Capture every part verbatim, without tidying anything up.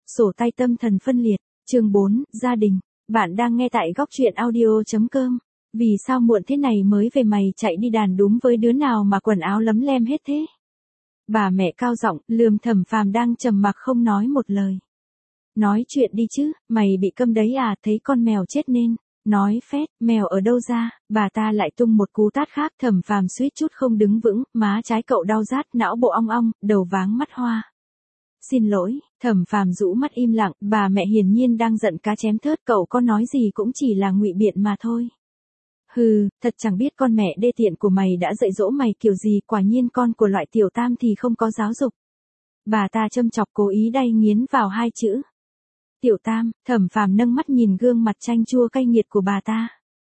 Sổ tay tâm thần phân liệt, chương bốn, gia đình. Bạn đang nghe tại góc truyện audio.com. Vì sao muộn thế này mới về mày chạy đi đàn đúng với đứa nào mà quần áo lấm lem hết thế? Bà mẹ cao giọng lườm Thẩm Phàm đang trầm mặc không nói một lời. Nói chuyện đi chứ, mày bị câm đấy à, thấy con mèo chết nên. Nói phét, mèo ở đâu ra, bà ta lại tung một cú tát khác. Thẩm Phàm suýt chút không đứng vững, má trái cậu đau rát, não bộ ong ong, đầu váng mắt hoa. Xin lỗi, Thẩm Phàm rũ mắt im lặng, bà mẹ hiển nhiên đang giận cá chém thớt, cậu có nói gì cũng chỉ là ngụy biện mà thôi. Hừ, thật chẳng biết con mẹ đê tiện của mày đã dạy dỗ mày kiểu gì, quả nhiên con của loại tiểu tam thì không có giáo dục. Bà ta châm chọc cố ý đay nghiến vào hai chữ. Tiểu tam, Thẩm Phàm nâng mắt nhìn gương mặt chanh chua cay nghiệt của bà ta.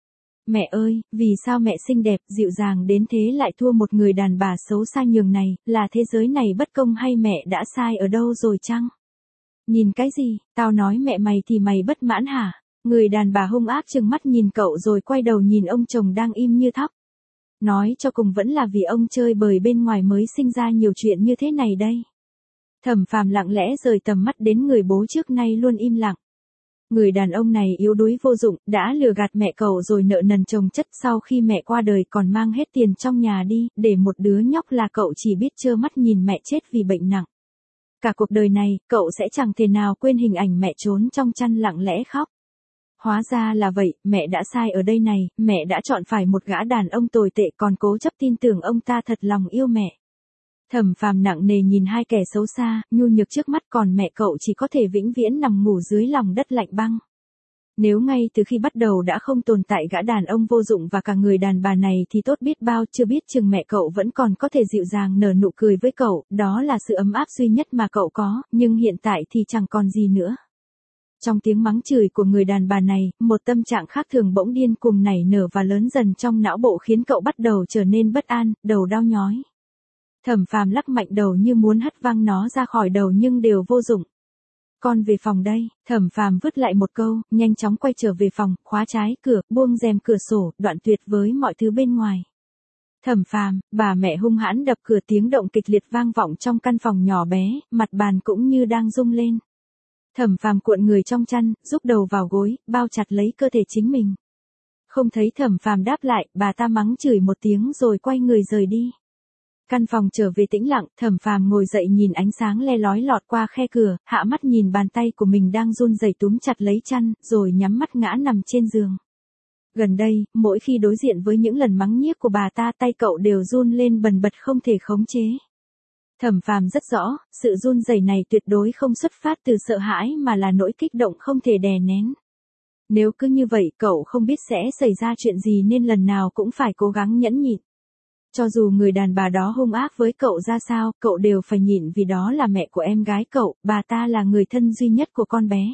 Mẹ ơi, vì sao mẹ xinh đẹp, dịu dàng đến thế lại thua một người đàn bà xấu xa nhường này, là thế giới này bất công hay mẹ đã sai ở đâu rồi chăng? Nhìn cái gì, tao nói mẹ mày thì mày bất mãn hả? Người đàn bà hung ác trừng mắt nhìn cậu rồi quay đầu nhìn ông chồng đang im như thóc. Nói cho cùng vẫn là vì ông chơi bời bên ngoài mới sinh ra nhiều chuyện như thế này đây. Thẩm Phàm lặng lẽ rời tầm mắt đến người bố trước nay luôn im lặng. Người đàn ông này yếu đuối vô dụng, đã lừa gạt mẹ cậu rồi nợ nần chồng chất, sau khi mẹ qua đời còn mang hết tiền trong nhà đi, để một đứa nhóc là cậu chỉ biết trơ mắt nhìn mẹ chết vì bệnh nặng. Cả cuộc đời này, cậu sẽ chẳng thể nào quên hình ảnh mẹ trốn trong chăn lặng lẽ khóc. Hóa ra là vậy, mẹ đã sai ở đây này, mẹ đã chọn phải một gã đàn ông tồi tệ còn cố chấp tin tưởng ông ta thật lòng yêu mẹ. Thẩm Phàm nặng nề nhìn hai kẻ xấu xa, nhu nhược trước mắt, còn mẹ cậu chỉ có thể vĩnh viễn nằm ngủ dưới lòng đất lạnh băng. Nếu ngay từ khi bắt đầu đã không tồn tại gã đàn ông vô dụng và cả người đàn bà này thì tốt biết bao, chưa biết chừng mẹ cậu vẫn còn có thể dịu dàng nở nụ cười với cậu, đó là sự ấm áp duy nhất mà cậu có, nhưng hiện tại thì chẳng còn gì nữa. Trong tiếng mắng chửi của người đàn bà này, một tâm trạng khác thường bỗng điên cuồng nảy nở và lớn dần trong não bộ khiến cậu bắt đầu trở nên bất an, đầu đau nhói. Thẩm Phàm lắc mạnh đầu như muốn hất văng nó ra khỏi đầu nhưng đều vô dụng. Con về phòng đây, Thẩm Phàm vứt lại một câu, nhanh chóng quay trở về phòng, khóa trái cửa, buông rèm cửa sổ, đoạn tuyệt với mọi thứ bên ngoài. Thẩm Phàm, bà mẹ hung hãn đập cửa, tiếng động kịch liệt vang vọng trong căn phòng nhỏ bé, mặt bàn cũng như đang rung lên. Thẩm Phàm cuộn người trong chăn, rúc đầu vào gối, bao chặt lấy cơ thể chính mình. Không thấy Thẩm Phàm đáp lại, bà ta mắng chửi một tiếng rồi quay người rời đi. Căn phòng trở về tĩnh lặng, Thẩm Phàm ngồi dậy nhìn ánh sáng le lói lọt qua khe cửa, hạ mắt nhìn bàn tay của mình đang run rẩy túm chặt lấy chăn, rồi nhắm mắt ngã nằm trên giường. Gần đây, mỗi khi đối diện với những lần mắng nhiếc của bà ta, tay cậu đều run lên bần bật không thể khống chế. Thẩm Phàm rất rõ, sự run rẩy này tuyệt đối không xuất phát từ sợ hãi mà là nỗi kích động không thể đè nén. Nếu cứ như vậy, cậu không biết sẽ xảy ra chuyện gì nên lần nào cũng phải cố gắng nhẫn nhịn. Cho dù người đàn bà đó hung ác với cậu ra sao, cậu đều phải nhịn vì đó là mẹ của em gái cậu, bà ta là người thân duy nhất của con bé.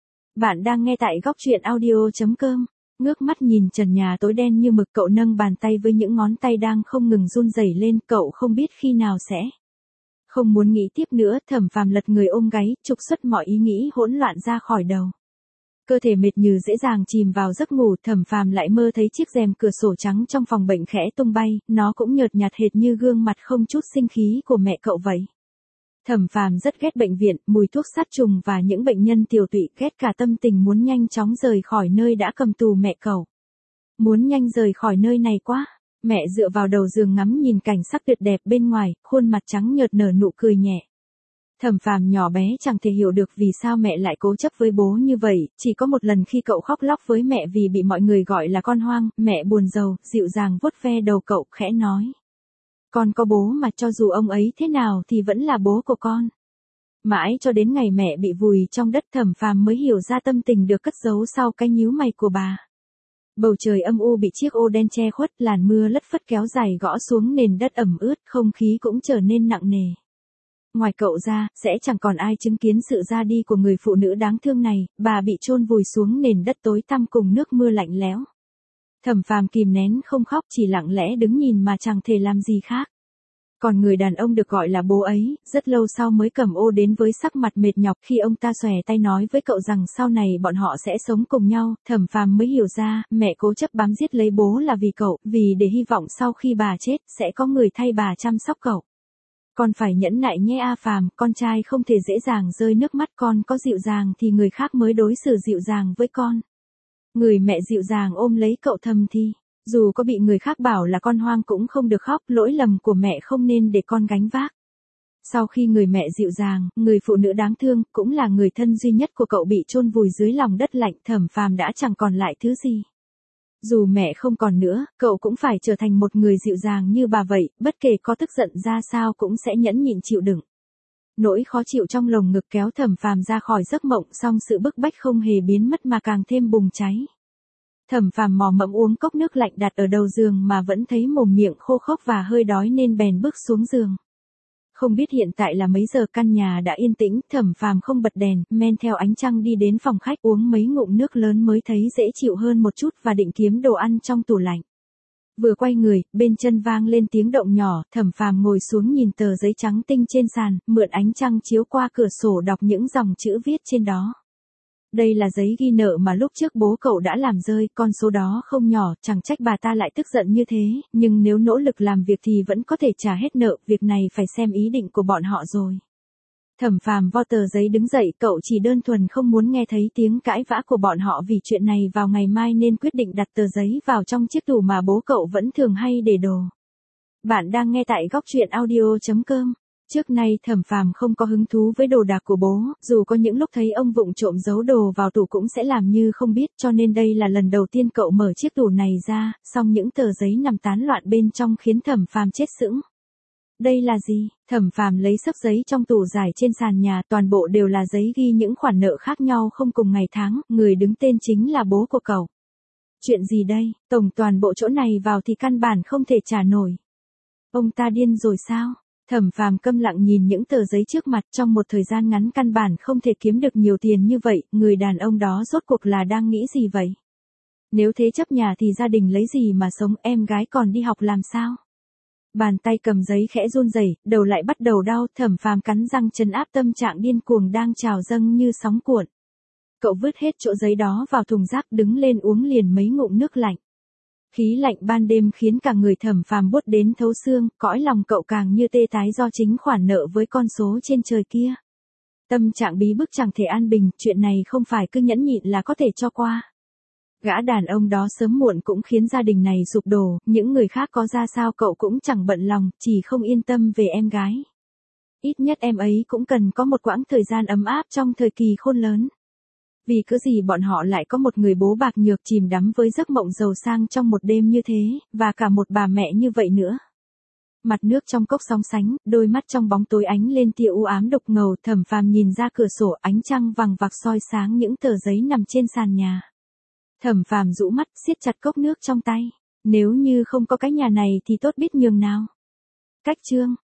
Bạn đang nghe tại góc truyện audio.com. Ngước mắt nhìn trần nhà tối đen như mực, cậu nâng bàn tay với những ngón tay đang không ngừng run rẩy lên, cậu không biết khi nào sẽ. Không muốn nghĩ tiếp nữa, Thẩm Phàm lật người ôm gáy, trục xuất mọi ý nghĩ hỗn loạn ra khỏi đầu. Cơ thể mệt nhừ dễ dàng chìm vào giấc ngủ, Thẩm Phàm lại mơ thấy chiếc rèm cửa sổ trắng trong phòng bệnh khẽ tung bay, nó cũng nhợt nhạt hệt như gương mặt không chút sinh khí của mẹ cậu vậy. Thẩm Phàm rất ghét bệnh viện, mùi thuốc sát trùng và những bệnh nhân tiểu tụy, ghét cả tâm tình muốn nhanh chóng rời khỏi nơi đã cầm tù mẹ cậu. Muốn nhanh rời khỏi nơi này quá. Mẹ dựa vào đầu giường ngắm nhìn cảnh sắc tuyệt đẹp bên ngoài, khuôn mặt trắng nhợt nở nụ cười nhẹ. Thẩm Phàm nhỏ bé chẳng thể hiểu được vì sao mẹ lại cố chấp với bố như vậy, chỉ có một lần khi cậu khóc lóc với mẹ vì bị mọi người gọi là con hoang, mẹ buồn rầu, dịu dàng vuốt ve đầu cậu, khẽ nói. Con có bố mà, cho dù ông ấy thế nào thì vẫn là bố của con. Mãi cho đến ngày mẹ bị vùi trong đất, Thẩm Phàm mới hiểu ra tâm tình được cất giấu sau cái nhíu mày của bà. Bầu trời âm u bị chiếc ô đen che khuất, làn mưa lất phất kéo dài gõ xuống nền đất ẩm ướt, không khí cũng trở nên nặng nề. Ngoài cậu ra, sẽ chẳng còn ai chứng kiến sự ra đi của người phụ nữ đáng thương này, bà bị chôn vùi xuống nền đất tối tăm cùng nước mưa lạnh lẽo. Thẩm Phàm kìm nén không khóc, chỉ lặng lẽ đứng nhìn mà chẳng thể làm gì khác. Còn người đàn ông được gọi là bố ấy, rất lâu sau mới cầm ô đến với sắc mặt mệt nhọc, khi ông ta xòe tay nói với cậu rằng sau này bọn họ sẽ sống cùng nhau, Thẩm Phàm mới hiểu ra, mẹ cố chấp bám giết lấy bố là vì cậu, vì để hy vọng sau khi bà chết, sẽ có người thay bà chăm sóc cậu. Con phải nhẫn nại nhé A Phàm, con trai không thể dễ dàng rơi nước mắt, con có dịu dàng thì người khác mới đối xử dịu dàng với con. Người mẹ dịu dàng ôm lấy cậu thầm thì, dù có bị người khác bảo là con hoang cũng không được khóc, lỗi lầm của mẹ không nên để con gánh vác. Sau khi người mẹ dịu dàng, người phụ nữ đáng thương, cũng là người thân duy nhất của cậu bị chôn vùi dưới lòng đất lạnh, Thẩm Phàm đã chẳng còn lại thứ gì. Dù mẹ không còn nữa, cậu cũng phải trở thành một người dịu dàng như bà vậy, bất kể có tức giận ra sao cũng sẽ nhẫn nhịn chịu đựng. Nỗi khó chịu trong lồng ngực kéo Thẩm Phàm ra khỏi giấc mộng, song sự bức bách không hề biến mất mà càng thêm bùng cháy. Thẩm Phàm mò mẫm uống cốc nước lạnh đặt ở đầu giường mà vẫn thấy mồm miệng khô khốc và hơi đói nên bèn bước xuống giường. Không biết hiện tại là mấy giờ, căn nhà đã yên tĩnh, Thẩm Phàm không bật đèn, men theo ánh trăng đi đến phòng khách uống mấy ngụm nước lớn mới thấy dễ chịu hơn một chút và định kiếm đồ ăn trong tủ lạnh. Vừa quay người, bên chân vang lên tiếng động nhỏ, Thẩm Phàm ngồi xuống nhìn tờ giấy trắng tinh trên sàn, mượn ánh trăng chiếu qua cửa sổ đọc những dòng chữ viết trên đó. Đây là giấy ghi nợ mà lúc trước bố cậu đã làm rơi, con số đó không nhỏ, chẳng trách bà ta lại tức giận như thế, nhưng nếu nỗ lực làm việc thì vẫn có thể trả hết nợ, việc này phải xem ý định của bọn họ rồi. Thẩm Phàm vo tờ giấy đứng dậy, cậu chỉ đơn thuần không muốn nghe thấy tiếng cãi vã của bọn họ vì chuyện này vào ngày mai nên quyết định đặt tờ giấy vào trong chiếc tủ mà bố cậu vẫn thường hay để đồ. Bạn đang nghe tại góc truyện audio chấm com. Trước nay Thẩm Phàm không có hứng thú với đồ đạc của bố, dù có những lúc thấy ông vụng trộm giấu đồ vào tủ cũng sẽ làm như không biết, cho nên đây là lần đầu tiên cậu mở chiếc tủ này ra, song những tờ giấy nằm tán loạn bên trong khiến Thẩm Phàm chết sững. Đây là gì? Thẩm Phàm lấy xấp giấy trong tủ rải trên sàn nhà, toàn bộ đều là giấy ghi những khoản nợ khác nhau không cùng ngày tháng, người đứng tên chính là bố của cậu. Chuyện gì đây? Tổng toàn bộ chỗ này vào thì căn bản không thể trả nổi. Ông ta điên rồi sao? Thẩm Phàm câm lặng nhìn những tờ giấy trước mặt, trong một thời gian ngắn căn bản không thể kiếm được nhiều tiền như vậy, người đàn ông đó rốt cuộc là đang nghĩ gì vậy? Nếu thế chấp nhà thì gia đình lấy gì mà sống, em gái còn đi học làm sao? Bàn tay cầm giấy khẽ run rẩy, đầu lại bắt đầu đau, Thẩm Phàm cắn răng trấn áp tâm trạng điên cuồng đang trào dâng như sóng cuộn. Cậu vứt hết chỗ giấy đó vào thùng rác, đứng lên uống liền mấy ngụm nước lạnh. Khí lạnh ban đêm khiến cả người Thẩm Phàm buốt đến thấu xương, cõi lòng cậu càng như tê tái do chính khoản nợ với con số trên trời kia. Tâm trạng bí bức chẳng thể an bình, chuyện này không phải cứ nhẫn nhịn là có thể cho qua. Gã đàn ông đó sớm muộn cũng khiến gia đình này sụp đổ, những người khác có ra sao cậu cũng chẳng bận lòng, chỉ không yên tâm về em gái. Ít nhất em ấy cũng cần có một quãng thời gian ấm áp trong thời kỳ khôn lớn. Vì cứ gì bọn họ lại có một người bố bạc nhược chìm đắm với giấc mộng giàu sang trong một đêm như thế, và cả một bà mẹ như vậy nữa. Mặt nước trong cốc sóng sánh, đôi mắt trong bóng tối ánh lên tia u ám đục ngầu, Thẩm Phàm nhìn ra cửa sổ, ánh trăng vằng vặc soi sáng những tờ giấy nằm trên sàn nhà. Thẩm Phàm rũ mắt, siết chặt cốc nước trong tay. Nếu như không có cái nhà này thì tốt biết nhường nào. Cách chương